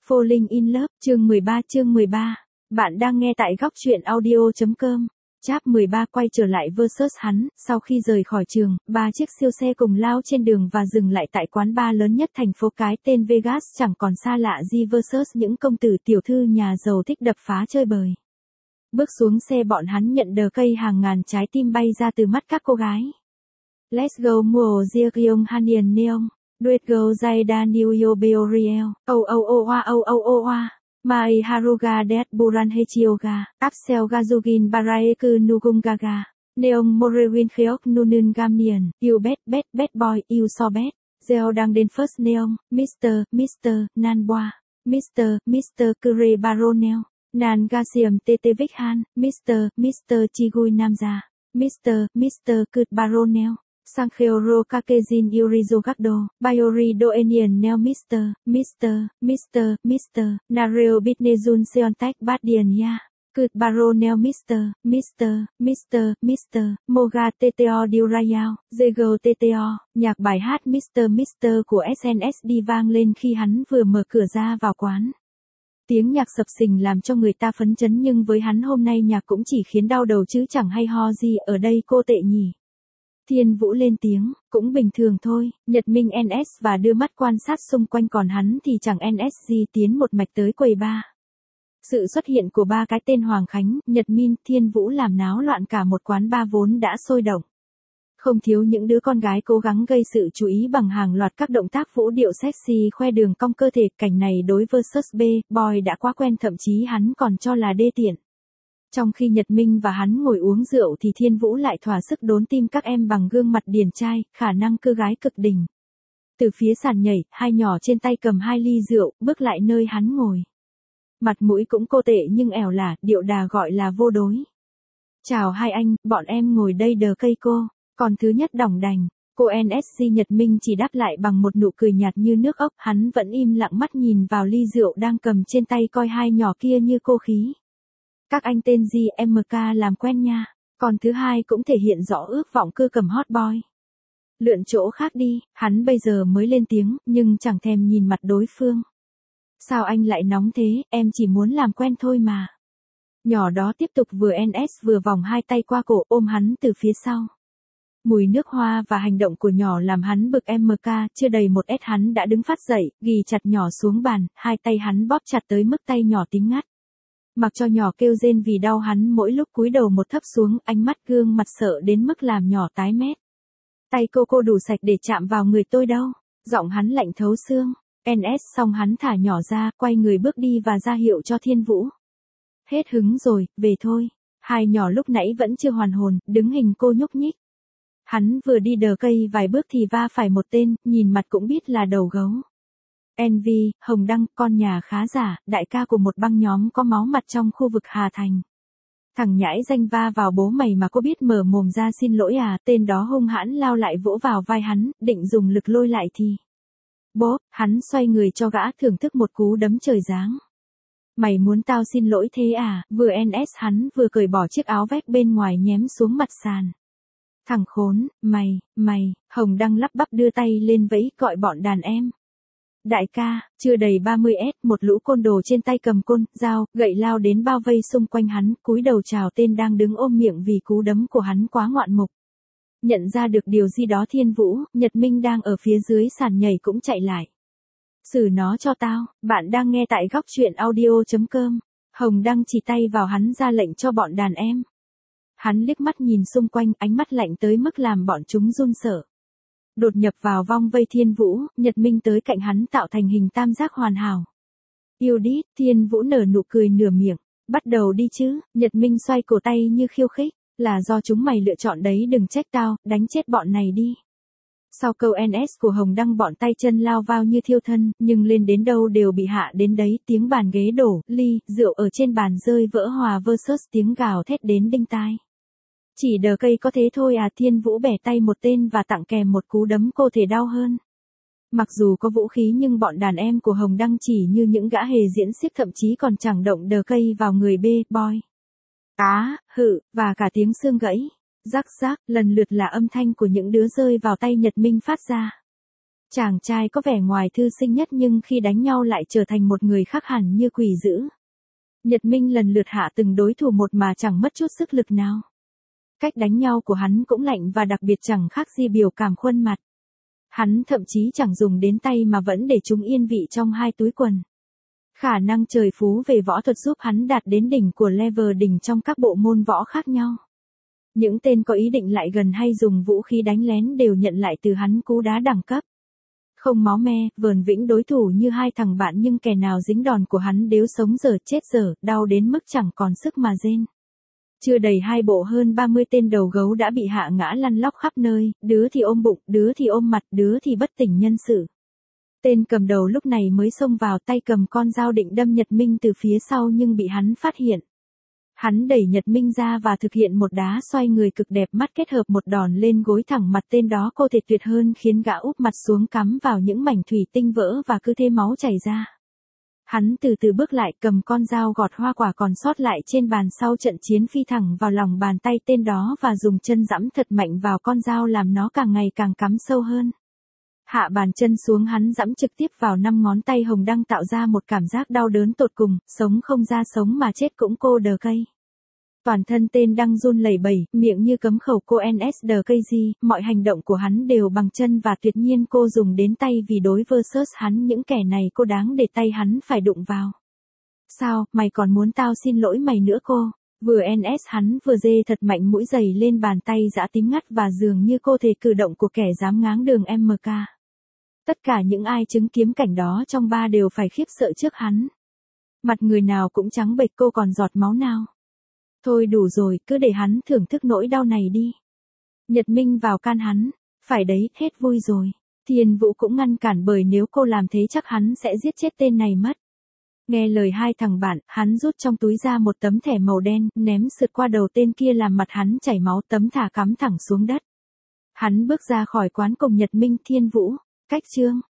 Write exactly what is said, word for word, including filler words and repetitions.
Falling in Love, chương mười ba chương mười ba. Bạn đang nghe tại góc truyện audio.com. Chap mười ba quay trở lại versus hắn, sau khi rời khỏi trường, ba chiếc siêu xe cùng lao trên đường và dừng lại tại quán bar lớn nhất thành phố cái tên Vegas, chẳng còn xa lạ gì versus những công tử tiểu thư nhà giàu thích đập phá chơi bời. Bước xuống xe bọn hắn nhận đờ cây hàng ngàn trái tim bay ra từ mắt các cô gái. Let's go mua Zion Hanian Neon. Duet go Zaida New Yo Beoriel. Oh oh oh oh oh oh oh oh. Mai Haruga Det Buran Hechioga. Apsel Gazugin Baraeku Nugungaga. Neon Morewin Kheok Nunun Gamnian. You bet bet bet boy you so bet. Zeo đang đến first Neon. mister mister Nanboa. mister mister Kure Baronel. Nan Gasium Tete Vikhan. mister mister Chigui Namza. mister mister Kut Baronel. Sankheo Kakejin Yurizo Gakdo, Biori Doenian Neo mister mister mister mister Nareo Bitnezun Seontak Badian Ya, Kut Baro Neo mister mister mister mister Moga Teteo Durayao, Jego Teteo, nhạc bài hát mister mister của ét en ét đê vang lên khi hắn vừa mở cửa ra vào quán. Tiếng nhạc sập sình làm cho người ta phấn chấn, nhưng với hắn hôm nay nhạc cũng chỉ khiến đau đầu chứ chẳng hay ho gì. Ở đây cô tệ nhỉ? Thiên Vũ lên tiếng, cũng bình thường thôi. Nhật Minh en ét và đưa mắt quan sát xung quanh, còn hắn thì chẳng en ét gì tiến một mạch tới quầy bar. Sự xuất hiện của ba cái tên Hoàng Khánh, Nhật Minh, Thiên Vũ làm náo loạn cả một quán bar vốn đã sôi động. Không thiếu những đứa con gái cố gắng gây sự chú ý bằng hàng loạt các động tác vũ điệu sexy khoe đường cong cơ thể. Cảnh này đối versus B, boy đã quá quen, thậm chí hắn còn cho là đê tiện. Trong khi Nhật Minh và hắn ngồi uống rượu thì Thiên Vũ lại thỏa sức đốn tim các em bằng gương mặt điển trai, khả năng cưa gái cực đỉnh. Từ phía sàn nhảy, hai nhỏ trên tay cầm hai ly rượu, bước lại nơi hắn ngồi. Mặt mũi cũng cô tệ nhưng ẻo lả, điệu đà gọi là vô đối. Chào hai anh, bọn em ngồi đây đờ cây cô. Còn thứ nhất đỏng đành, cô en ét xê Nhật Minh chỉ đáp lại bằng một nụ cười nhạt như nước ốc. Hắn vẫn im lặng mắt nhìn vào ly rượu đang cầm trên tay, coi hai nhỏ kia như cô khí. Các anh tên gì em ca làm quen nha. Còn thứ hai cũng thể hiện rõ ước vọng cưa cầm hot boy. Lượn chỗ khác đi, hắn bây giờ mới lên tiếng, nhưng chẳng thèm nhìn mặt đối phương. Sao anh lại nóng thế, em chỉ muốn làm quen thôi mà. Nhỏ đó tiếp tục vừa en ét vừa vòng hai tay qua cổ ôm hắn từ phía sau. Mùi nước hoa và hành động của nhỏ làm hắn bực. Em ca, chưa đầy một ét hắn đã đứng phát dậy, ghì chặt nhỏ xuống bàn, hai tay hắn bóp chặt tới mức tay nhỏ tím ngắt. Mặc cho nhỏ kêu rên vì đau, hắn mỗi lúc cúi đầu một thấp xuống, ánh mắt gương mặt sợ đến mức làm nhỏ tái mét. Tay cô cô đủ sạch để chạm vào người tôi đâu. Giọng hắn lạnh thấu xương. en ét xong hắn thả nhỏ ra, quay người bước đi và ra hiệu cho Thiên Vũ. Hết hứng rồi, về thôi. Hai nhỏ lúc nãy vẫn chưa hoàn hồn, đứng hình cô nhúc nhích. Hắn vừa đi đờ cây vài bước thì va phải một tên, nhìn mặt cũng biết là đầu gấu. en vê, Hồng Đăng, con nhà khá giả, đại ca của một băng nhóm có máu mặt trong khu vực Hà Thành. Thằng nhãi danh va vào bố mày mà có biết mở mồm ra xin lỗi à? Tên đó hung hãn lao lại vỗ vào vai hắn, định dùng lực lôi lại thì. Bố, hắn xoay người cho gã thưởng thức một cú đấm trời giáng. Mày muốn tao xin lỗi thế à? Vừa en ét hắn vừa cởi bỏ chiếc áo vest bên ngoài nhém xuống mặt sàn. Thằng khốn, mày, mày, Hồng Đăng lắp bắp đưa tay lên vẫy gọi bọn đàn em. Đại ca, chưa đầy ba mươi ét, một lũ côn đồ trên tay cầm côn, dao, gậy lao đến bao vây xung quanh hắn, cúi đầu chào tên đang đứng ôm miệng vì cú đấm của hắn quá ngoạn mục. Nhận ra được điều gì đó, Thiên Vũ, Nhật Minh đang ở phía dưới sàn nhảy cũng chạy lại. Xử nó cho tao. Bạn đang nghe tại góc truyện audio.com. Hồng Đăng chỉ tay vào hắn ra lệnh cho bọn đàn em. Hắn liếc mắt nhìn xung quanh, ánh mắt lạnh tới mức làm bọn chúng run sợ. Đột nhập vào vòng vây Thiên Vũ, Nhật Minh tới cạnh hắn tạo thành hình tam giác hoàn hảo. Yêu đi, Thiên Vũ nở nụ cười nửa miệng. Bắt đầu đi chứ. Nhật Minh xoay cổ tay như khiêu khích. Là do chúng mày lựa chọn đấy, đừng trách tao, đánh chết bọn này đi. Sau câu en ét của Hồng Đăng, bọn tay chân lao vào như thiêu thân, nhưng lên đến đâu đều bị hạ đến đấy. Tiếng bàn ghế đổ, ly, rượu ở trên bàn rơi vỡ hòa versus tiếng gào thét đến đinh tai. Chỉ đờ cây có thế thôi à? Thiên Vũ bẻ tay một tên và tặng kèm một cú đấm cô thể đau hơn. Mặc dù có vũ khí nhưng bọn đàn em của Hồng Đăng chỉ như những gã hề diễn xiếc, thậm chí còn chẳng động đờ cây vào người B, boy. Á, hự, và cả tiếng xương gãy. Rắc rác, lần lượt là âm thanh của những đứa rơi vào tay Nhật Minh phát ra. Chàng trai có vẻ ngoài thư sinh nhất nhưng khi đánh nhau lại trở thành một người khác hẳn như quỷ dữ. Nhật Minh lần lượt hạ từng đối thủ một mà chẳng mất chút sức lực nào. Cách đánh nhau của hắn cũng lạnh và đặc biệt chẳng khác gì biểu cảm khuôn mặt. Hắn thậm chí chẳng dùng đến tay mà vẫn để chúng yên vị trong hai túi quần. Khả năng trời phú về võ thuật giúp hắn đạt đến đỉnh của level đỉnh trong các bộ môn võ khác nhau. Những tên có ý định lại gần hay dùng vũ khí đánh lén đều nhận lại từ hắn cú đá đẳng cấp. Không máu me, vờn vĩnh đối thủ như hai thằng bạn nhưng kẻ nào dính đòn của hắn đều sống dở chết dở, đau đến mức chẳng còn sức mà rên. Chưa đầy hai bộ hơn ba mươi tên đầu gấu đã bị hạ ngã lăn lóc khắp nơi, đứa thì ôm bụng, đứa thì ôm mặt, đứa thì bất tỉnh nhân sự. Tên cầm đầu lúc này mới xông vào, tay cầm con dao định đâm Nhật Minh từ phía sau nhưng bị hắn phát hiện. Hắn đẩy Nhật Minh ra và thực hiện một đá xoay người cực đẹp mắt kết hợp một đòn lên gối thẳng mặt tên đó cô thể tuyệt hơn khiến gã úp mặt xuống cắm vào những mảnh thủy tinh vỡ và cứ thế máu chảy ra. Hắn từ từ bước lại cầm con dao gọt hoa quả còn sót lại trên bàn sau trận chiến phi thẳng vào lòng bàn tay tên đó và dùng chân giẫm thật mạnh vào con dao làm nó càng ngày càng cắm sâu hơn. Hạ bàn chân xuống hắn giẫm trực tiếp vào năm ngón tay hồng đăng tạo ra một cảm giác đau đớn tột cùng, sống không ra sống mà chết cũng cô đờ cây. Toàn thân tên đang run lẩy bẩy, miệng như cấm khẩu cô en ét đờ cây gì, mọi hành động của hắn đều bằng chân và tuyệt nhiên cô dùng đến tay vì đối versus hắn những kẻ này cô đáng để tay hắn phải đụng vào. Sao, mày còn muốn tao xin lỗi mày nữa cô? Vừa en ét hắn vừa dê thật mạnh mũi giày lên bàn tay dã tím ngắt và dường như cô thể cử động của kẻ dám ngáng đường em ca. Tất cả những ai chứng kiến cảnh đó trong ba đều phải khiếp sợ trước hắn. Mặt người nào cũng trắng bệch cô còn giọt máu nào. Thôi đủ rồi, cứ để hắn thưởng thức nỗi đau này đi. Nhật Minh vào can hắn. Phải đấy, hết vui rồi. Thiên Vũ cũng ngăn cản bởi nếu cô làm thế chắc hắn sẽ giết chết tên này mất. Nghe lời hai thằng bạn, hắn rút trong túi ra một tấm thẻ màu đen, ném sượt qua đầu tên kia làm mặt hắn chảy máu, tấm thả cắm thẳng xuống đất. Hắn bước ra khỏi quán cùng Nhật Minh. Thiên Vũ, cách chương.